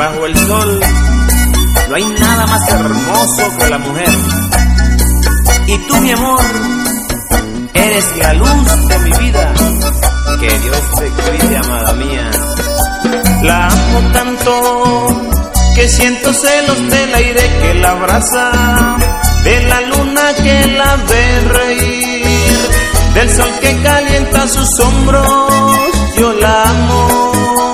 bajo el sol no hay nada más hermoso que la mujer. Y tú, mi amor, eres la luz de mi vida. Que Dios te cuide, amada mía. La amo tanto que siento celos del aire que la abraza, de la luna que la ve reír, del sol que calienta sus hombros. Yo la amo.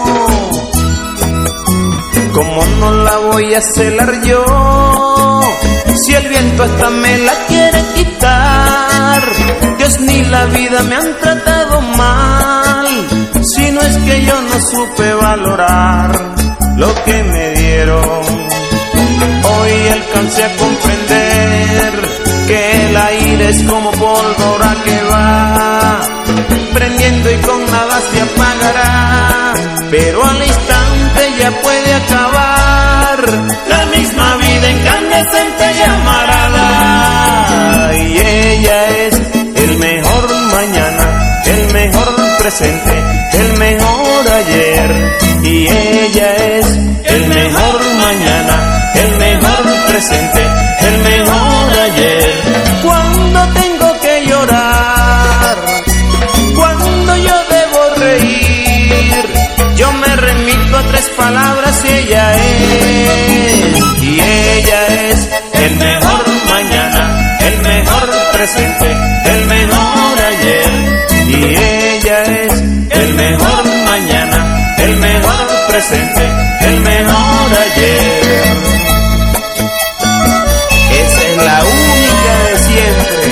¿Cómo no la voy a celar yo? Si el viento hasta me la quiere quitar. Dios ni la vida me han tratado mal, si no es que yo no supe valorar lo que me dieron. Hoy alcancé a comprender que el aire es como pólvora que va prendiendo y con nada se apagará, pero al instante ya puede acabar la misma vida incandescente y amarada. Y ella es el mejor mañana, el mejor presente, el mejor ayer. Y ella es el mejor mañana, el mejor presente, el mejor ayer. Cuando tengo que llorar, cuando yo debo reír, yo me remito a tres palabras y ella es. Y ella es el mejor mañana, el mejor presente, el mejor ayer. Y ella es el mejor mañana, el mejor presente, el mejor ayer. Esa es la única de siempre.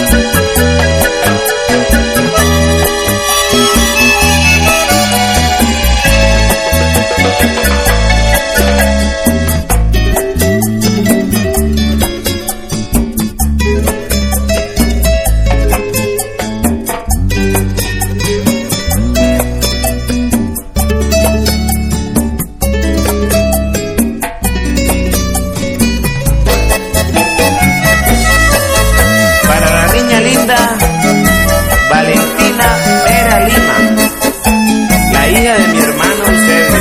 Valentina Vera Lima, la hija de mi hermano Eusebio.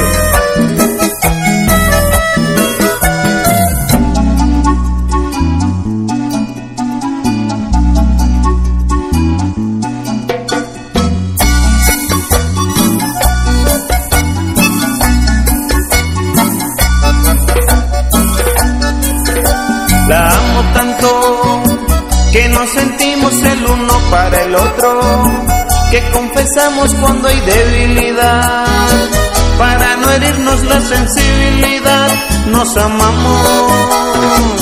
La amo tanto que nos sentimos el uno para el otro, que confesamos cuando hay debilidad, para no herirnos la sensibilidad, nos amamos.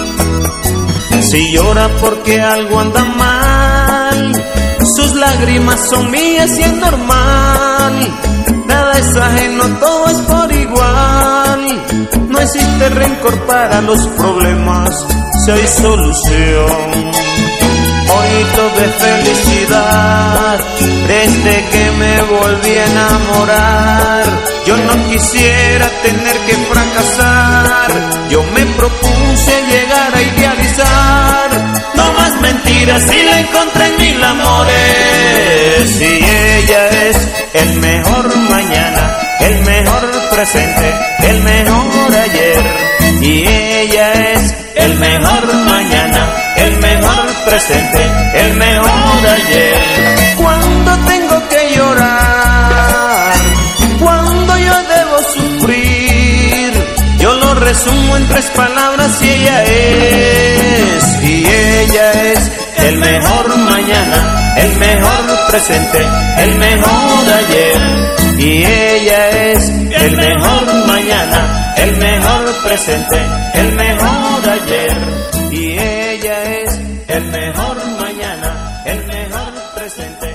Si llora porque algo anda mal, sus lágrimas son mías y es normal. Nada es ajeno, todo es por igual. No existe rencor para los problemas, si hay solución. Hoy todo es felicidad, desde que me volví a enamorar. Yo no quisiera tener que fracasar, yo me propuse llegar a idealizar. No más mentiras y la encontré en mil amores. Y ella es el mejor mañana, el mejor presente, el mejor ayer. Y ella es el mejor mañana, el mejor presente, el mejor ayer. Cuando tengo que llorar, cuando yo debo sufrir, yo lo resumo en tres palabras y ella es. Y ella es el mejor mañana, el mejor presente, el mejor ayer. Y ella es el mejor mañana, el mejor presente, el mejor ayer. Y ella es el mejor mañana, el mejor presente.